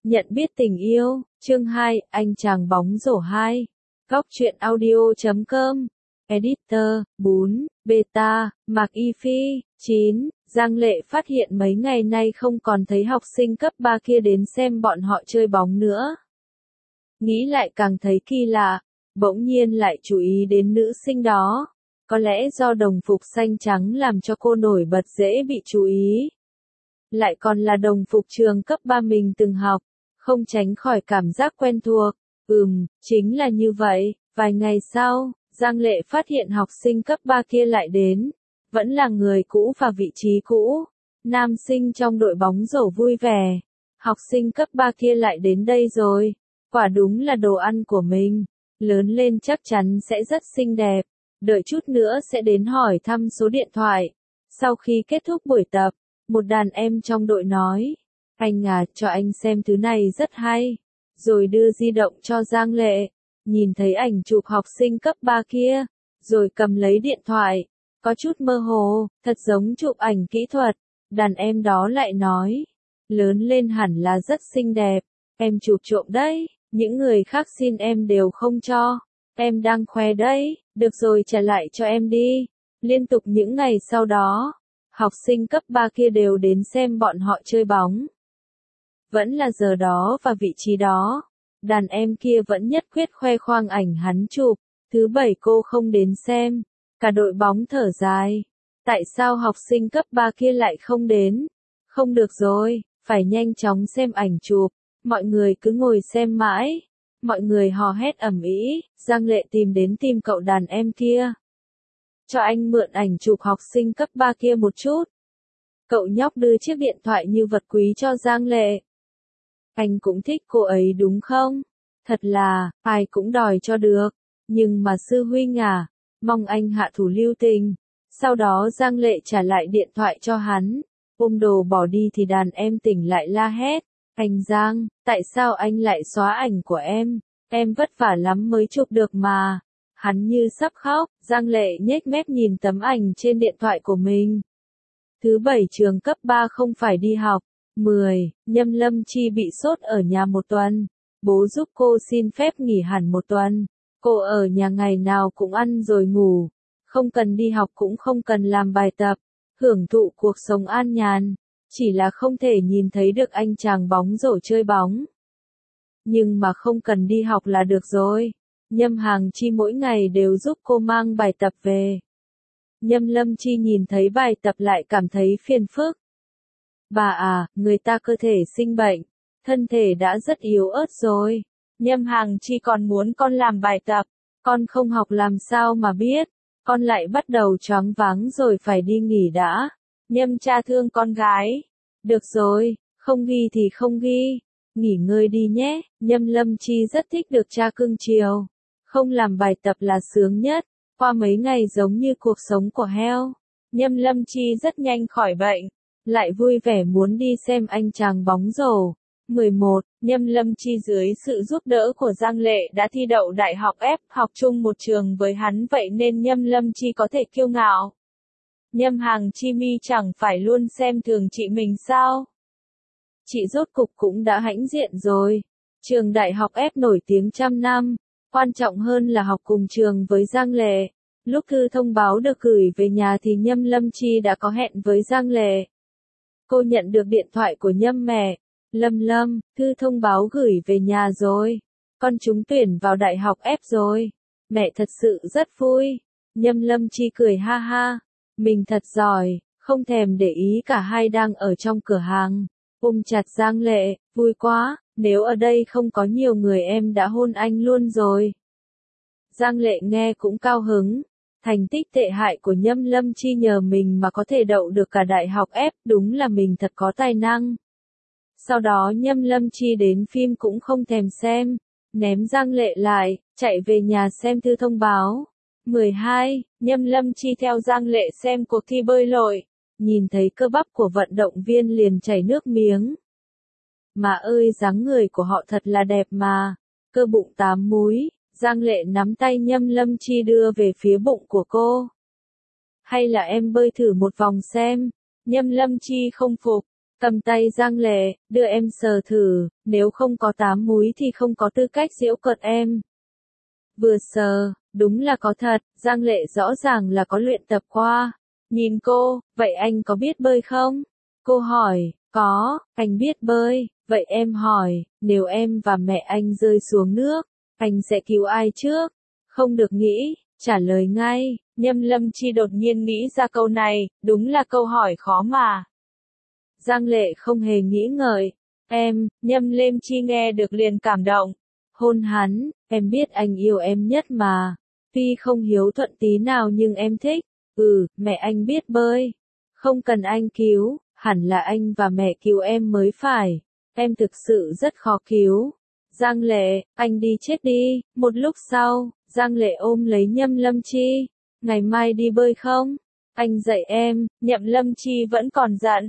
Nhận biết tình yêu, chương 2, anh chàng bóng rổ 2. Góc truyện audio.com. Editor, 4, Beta, Mạc Y Phi, 9. Giang Lệ phát hiện mấy ngày nay không còn thấy học sinh cấp 3 kia đến xem bọn họ chơi bóng nữa. Nghĩ lại càng thấy kỳ lạ, bỗng nhiên lại chú ý đến nữ sinh đó. Có lẽ do đồng phục xanh trắng làm cho cô nổi bật dễ bị chú ý. Lại còn là đồng phục trường cấp 3 mình từng học, không tránh khỏi cảm giác quen thuộc. Chính là như vậy. Vài ngày sau, Giang Lệ phát hiện học sinh cấp 3 kia lại đến. Vẫn là người cũ và vị trí cũ. Nam sinh trong đội bóng rổ vui vẻ. Học sinh cấp 3 kia lại đến đây rồi. Quả đúng là đồ ăn của mình. Lớn lên chắc chắn sẽ rất xinh đẹp. Đợi chút nữa sẽ đến hỏi thăm số điện thoại. Sau khi kết thúc buổi tập, một đàn em trong đội nói, anh à, cho anh xem thứ này rất hay. Rồi đưa di động cho Giang Lệ, nhìn thấy ảnh chụp học sinh cấp 3 kia, rồi cầm lấy điện thoại, có chút mơ hồ, thật giống chụp ảnh kỹ thuật. Đàn em đó lại nói, lớn lên hẳn là rất xinh đẹp, em chụp trộm đấy, những người khác xin em đều không cho, em đang khoe đấy, được rồi trả lại cho em đi. Liên tục những ngày sau đó, học sinh cấp 3 kia đều đến xem bọn họ chơi bóng. Vẫn là giờ đó và vị trí đó, đàn em kia vẫn nhất quyết khoe khoang ảnh hắn chụp. Thứ bảy cô không đến xem, cả đội bóng thở dài. Tại sao học sinh cấp 3 kia lại không đến? Không được rồi, phải nhanh chóng xem ảnh chụp. Mọi người cứ ngồi xem mãi. Mọi người hò hét ầm ĩ. Giang Lệ tìm cậu đàn em kia. Cho anh mượn ảnh chụp học sinh cấp 3 kia một chút. Cậu nhóc đưa chiếc điện thoại như vật quý cho Giang Lệ. Anh cũng thích cô ấy đúng không? Thật là, ai cũng đòi cho được. Nhưng mà sư huynh à, mong anh hạ thủ lưu tình. Sau đó Giang Lệ trả lại điện thoại cho hắn. Ôm đồ bỏ đi thì đàn em tỉnh lại la hét. Anh Giang, tại sao anh lại xóa ảnh của em? Em vất vả lắm mới chụp được mà. Hắn như sắp khóc, Giang Lệ nhếch mép nhìn tấm ảnh trên điện thoại của mình. Thứ bảy trường cấp 3 không phải đi học. 10. Nhâm Lâm Chi bị sốt ở nhà một tuần. Bố giúp cô xin phép nghỉ hẳn một tuần. Cô ở nhà ngày nào cũng ăn rồi ngủ. Không cần đi học cũng không cần làm bài tập. Hưởng thụ cuộc sống an nhàn. Chỉ là không thể nhìn thấy được anh chàng bóng rổ chơi bóng. Nhưng mà không cần đi học là được rồi. Nhâm Hàng Chi mỗi ngày đều giúp cô mang bài tập về. Nhâm Lâm Chi nhìn thấy bài tập lại cảm thấy phiền phức. Bà à, người ta cơ thể sinh bệnh, thân thể đã rất yếu ớt rồi. Nhâm Hàng Chi còn muốn con làm bài tập, con không học làm sao mà biết, con lại bắt đầu choáng váng rồi phải đi nghỉ đã. Nhâm cha thương con gái. Được rồi, không ghi thì không ghi, nghỉ ngơi đi nhé. Nhâm Lâm Chi rất thích được cha cưng chiều, không làm bài tập là sướng nhất, qua mấy ngày giống như cuộc sống của heo. Nhâm Lâm Chi rất nhanh khỏi bệnh, lại vui vẻ muốn đi xem anh chàng bóng rổ. 11. Nhâm Lâm Chi dưới sự giúp đỡ của Giang Lệ đã thi đậu đại học F, học chung một trường với hắn vậy nên Nhâm Lâm Chi có thể kiêu ngạo. Nhâm Hàng Chi mi chẳng phải luôn xem thường chị mình sao? Chị rốt cục cũng đã hãnh diện rồi. Trường đại học F nổi tiếng trăm năm, quan trọng hơn là học cùng trường với Giang Lệ. Lúc thư thông báo được gửi về nhà thì Nhâm Lâm Chi đã có hẹn với Giang Lệ. Cô nhận được điện thoại của Nhâm mẹ. Lâm, thư thông báo gửi về nhà rồi. Con trúng tuyển vào đại học F rồi. Mẹ thật sự rất vui. Nhâm Lâm Chi cười ha ha. Mình thật giỏi, không thèm để ý cả hai đang ở trong cửa hàng. Ôm chặt Giang Lệ, vui quá, nếu ở đây không có nhiều người em đã hôn anh luôn rồi. Giang Lệ nghe cũng cao hứng. Thành tích tệ hại của Nhâm Lâm Chi nhờ mình mà có thể đậu được cả đại học F, đúng là mình thật có tài năng. Sau đó Nhâm Lâm Chi đến phim cũng không thèm xem, ném Giang Lệ lại, chạy về nhà xem thư thông báo. 12. Nhâm Lâm Chi theo Giang Lệ xem cuộc thi bơi lội, nhìn thấy cơ bắp của vận động viên liền chảy nước miếng. Mà ơi, dáng người của họ thật là đẹp mà, cơ bụng 8 múi. Giang Lệ nắm tay Nhâm Lâm Chi đưa về phía bụng của cô. Hay là em bơi thử một vòng xem. Nhâm Lâm Chi không phục. Cầm tay Giang Lệ, đưa em sờ thử, nếu không có 8 múi thì không có tư cách giễu cợt em. Vừa sờ, đúng là có thật, Giang Lệ rõ ràng là có luyện tập qua. Nhìn cô, vậy anh có biết bơi không? Cô hỏi, có, anh biết bơi, vậy em hỏi, nếu em và mẹ anh rơi xuống nước, anh sẽ cứu ai trước? Không được nghĩ, trả lời ngay. Nhâm Lâm Chi đột nhiên nghĩ ra câu này, đúng là câu hỏi khó mà. Giang Lệ không hề nghĩ ngợi. Nhâm Lâm Chi nghe được liền cảm động. Hôn hắn, em biết anh yêu em nhất mà. Tuy không hiếu thuận tí nào nhưng em thích. Mẹ anh biết bơi. Không cần anh cứu, hẳn là anh và mẹ cứu em mới phải. Em thực sự rất khó cứu. Giang Lệ, anh đi chết đi. Một lúc sau, Giang Lệ ôm lấy Nhâm Lâm Chi. Ngày mai đi bơi không? Anh dạy em, Nhậm Lâm Chi vẫn còn dặn.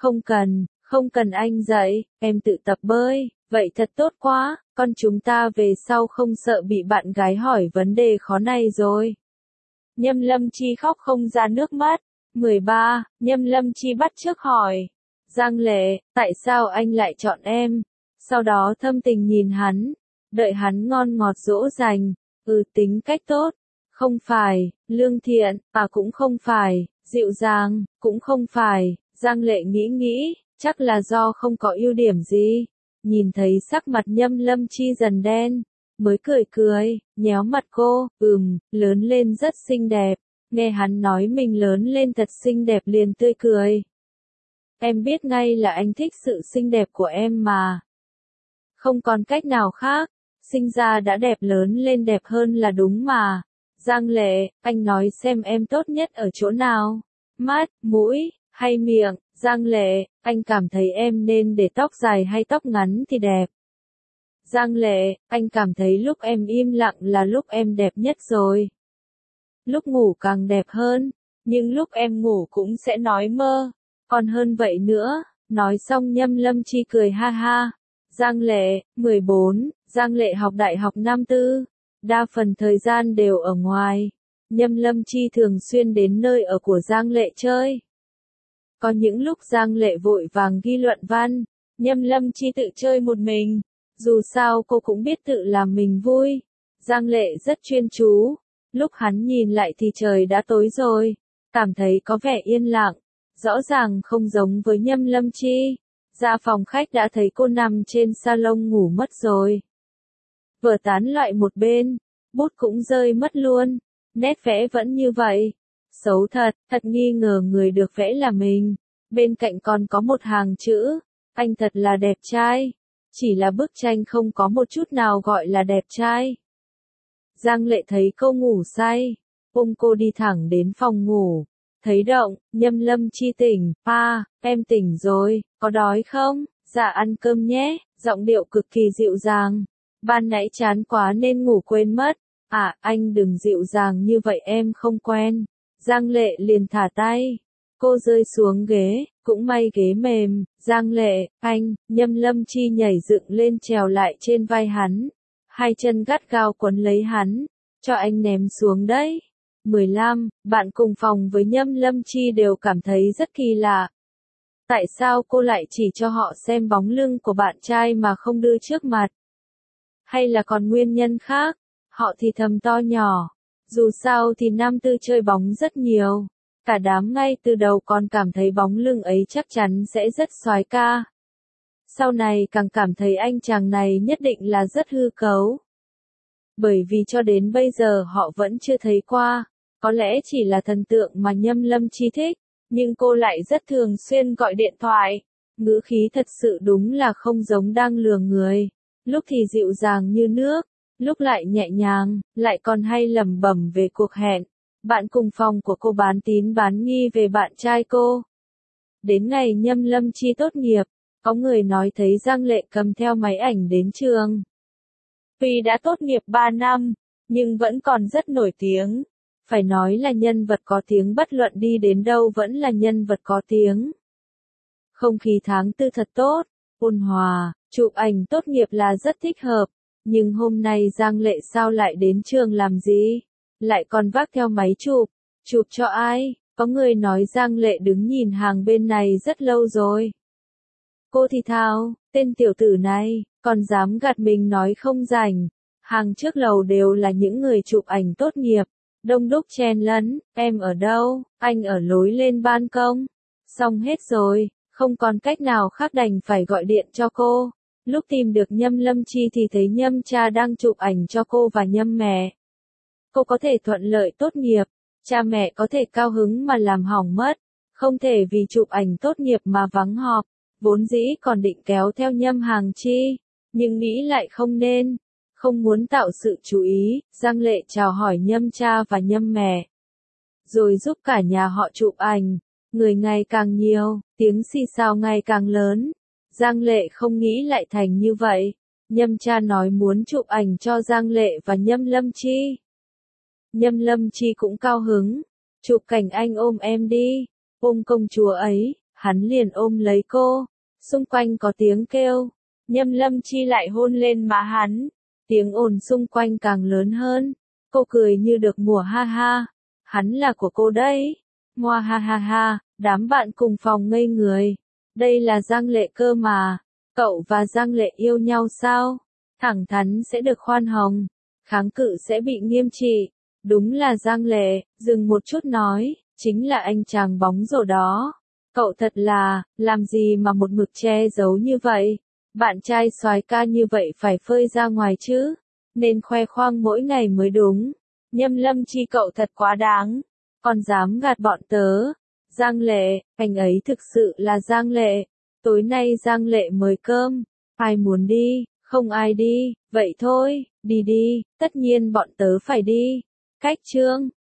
Không cần anh dạy, em tự tập bơi, vậy thật tốt quá, con chúng ta về sau không sợ bị bạn gái hỏi vấn đề khó này rồi. Nhâm Lâm Chi khóc không ra nước mắt. 13. Nhâm Lâm Chi bắt chước hỏi. Giang Lệ, tại sao anh lại chọn em? Sau đó thâm tình nhìn hắn, đợi hắn ngon ngọt dỗ dành. Tính cách tốt. Không phải, lương thiện, cũng không phải, dịu dàng, cũng không phải. Giang Lệ nghĩ, chắc là do không có ưu điểm gì. Nhìn thấy sắc mặt Nhâm Lâm Chi dần đen, mới cười, nhéo mặt cô, lớn lên rất xinh đẹp. Nghe hắn nói mình lớn lên thật xinh đẹp liền tươi cười. Em biết ngay là anh thích sự xinh đẹp của em mà. Không còn cách nào khác, sinh ra đã đẹp lớn lên đẹp hơn là đúng mà. Giang Lệ, anh nói xem em tốt nhất ở chỗ nào? Mắt, mũi, hay miệng? Giang Lệ, anh cảm thấy em nên để tóc dài hay tóc ngắn thì đẹp? Giang Lệ, anh cảm thấy lúc em im lặng là lúc em đẹp nhất rồi. Lúc ngủ càng đẹp hơn, nhưng lúc em ngủ cũng sẽ nói mơ, còn hơn vậy nữa. Nói xong Nhâm Lâm Chi cười ha ha. Giang Lệ, 14, Giang Lệ học đại học năm tư, đa phần thời gian đều ở ngoài. Nhâm Lâm Chi thường xuyên đến nơi ở của Giang Lệ chơi. Có những lúc Giang Lệ vội vàng ghi luận văn, Nhâm Lâm Chi tự chơi một mình. Dù sao cô cũng biết tự làm mình vui. Giang Lệ rất chuyên chú. Lúc hắn nhìn lại thì trời đã tối rồi. Cảm thấy có vẻ yên lặng. Rõ ràng không giống với Nhâm Lâm Chi. Ra phòng khách đã thấy cô nằm trên salon ngủ mất rồi. Vở tán loại một bên. Bút cũng rơi mất luôn. Nét vẽ vẫn như vậy. Xấu thật, thật nghi ngờ người được vẽ là mình. Bên cạnh còn có một hàng chữ. Anh thật là đẹp trai. Chỉ là bức tranh không có một chút nào gọi là đẹp trai. Giang Lệ thấy cô ngủ say, ôm cô đi thẳng đến phòng ngủ. Thấy động, Nhâm Lâm Chi tỉnh, em tỉnh rồi, có đói không? Dạ ăn cơm nhé, giọng điệu cực kỳ dịu dàng. Ban nãy chán quá nên ngủ quên mất. Anh đừng dịu dàng như vậy em không quen. Giang Lệ liền thả tay. Cô rơi xuống ghế, cũng may ghế mềm. Giang Lệ, Nhâm Lâm Chi nhảy dựng lên trèo lại trên vai hắn. Hai chân gắt gao quấn lấy hắn, cho anh ném xuống đấy. 15, bạn cùng phòng với Nhâm Lâm Chi đều cảm thấy rất kỳ lạ. Tại sao cô lại chỉ cho họ xem bóng lưng của bạn trai mà không đưa trước mặt? Hay là còn nguyên nhân khác? Họ thì thầm to nhỏ. Dù sao thì nam tư chơi bóng rất nhiều. Cả đám ngay từ đầu còn cảm thấy bóng lưng ấy chắc chắn sẽ rất soái ca. Sau này càng cảm thấy anh chàng này nhất định là rất hư cấu. Bởi vì cho đến bây giờ họ vẫn chưa thấy qua. Có lẽ chỉ là thần tượng mà Nhâm Lâm Chi thích, nhưng cô lại rất thường xuyên gọi điện thoại. Ngữ khí thật sự đúng là không giống đang lừa người. Lúc thì dịu dàng như nước, lúc lại nhẹ nhàng, lại còn hay lẩm bẩm về cuộc hẹn. Bạn cùng phòng của cô bán tín bán nghi về bạn trai cô. Đến ngày Nhâm Lâm Chi tốt nghiệp, có người nói thấy Giang Lệ cầm theo máy ảnh đến trường. Tuy đã tốt nghiệp 3 năm, nhưng vẫn còn rất nổi tiếng. Phải nói là nhân vật có tiếng, bất luận đi đến đâu vẫn là nhân vật có tiếng. Không khí tháng tư thật tốt, ôn hòa, chụp ảnh tốt nghiệp là rất thích hợp. Nhưng hôm nay Giang Lệ sao lại đến trường làm gì? Lại còn vác theo máy chụp. Chụp cho ai? Có người nói Giang Lệ đứng nhìn hàng bên này rất lâu rồi. Cô thì thào, tên tiểu tử này, còn dám gạt mình nói không rảnh. Hàng trước lầu đều là những người chụp ảnh tốt nghiệp. Đông đúc chen lấn, em ở đâu, anh ở lối lên ban công. Xong hết rồi, không còn cách nào khác đành phải gọi điện cho cô. Lúc tìm được Nhâm Lâm Chi thì thấy Nhâm cha đang chụp ảnh cho cô và Nhâm mẹ. Cô có thể thuận lợi tốt nghiệp, cha mẹ có thể cao hứng mà làm hỏng mất. Không thể vì chụp ảnh tốt nghiệp mà vắng họp, vốn dĩ còn định kéo theo Nhâm Hàng Chi, nhưng nghĩ lại không nên. Không muốn tạo sự chú ý, Giang Lệ chào hỏi Nhâm cha và Nhâm mẹ. Rồi giúp cả nhà họ chụp ảnh, người ngày càng nhiều, tiếng xì xào ngày càng lớn. Giang Lệ không nghĩ lại thành như vậy. Nhâm cha nói muốn chụp ảnh cho Giang Lệ và Nhâm Lâm Chi. Nhâm Lâm Chi cũng cao hứng. Chụp cảnh anh ôm em đi. Ôm công chúa ấy, hắn liền ôm lấy cô. Xung quanh có tiếng kêu. Nhâm Lâm Chi lại hôn lên má hắn. Tiếng ồn xung quanh càng lớn hơn. Cô cười như được mùa ha ha. Hắn là của cô đấy. Ngoa ha ha ha, đám bạn cùng phòng ngây người. Đây là Giang Lệ cơ mà. Cậu và Giang Lệ yêu nhau sao? Thẳng thắn sẽ được khoan hồng. Kháng cự sẽ bị nghiêm trị. Đúng là Giang Lệ, dừng một chút nói, chính là anh chàng bóng rổ đó. Cậu thật là, làm gì mà một mực che giấu như vậy? Bạn trai soái ca như vậy phải phơi ra ngoài chứ, nên khoe khoang mỗi ngày mới đúng. Nhâm Lâm Chi cậu thật quá đáng, còn dám gạt bọn tớ. Giang Lệ, anh ấy thực sự là Giang Lệ. Tối nay Giang Lệ mời cơm, ai muốn đi, không ai đi, vậy thôi, đi đi, tất nhiên bọn tớ phải đi. Khách trương.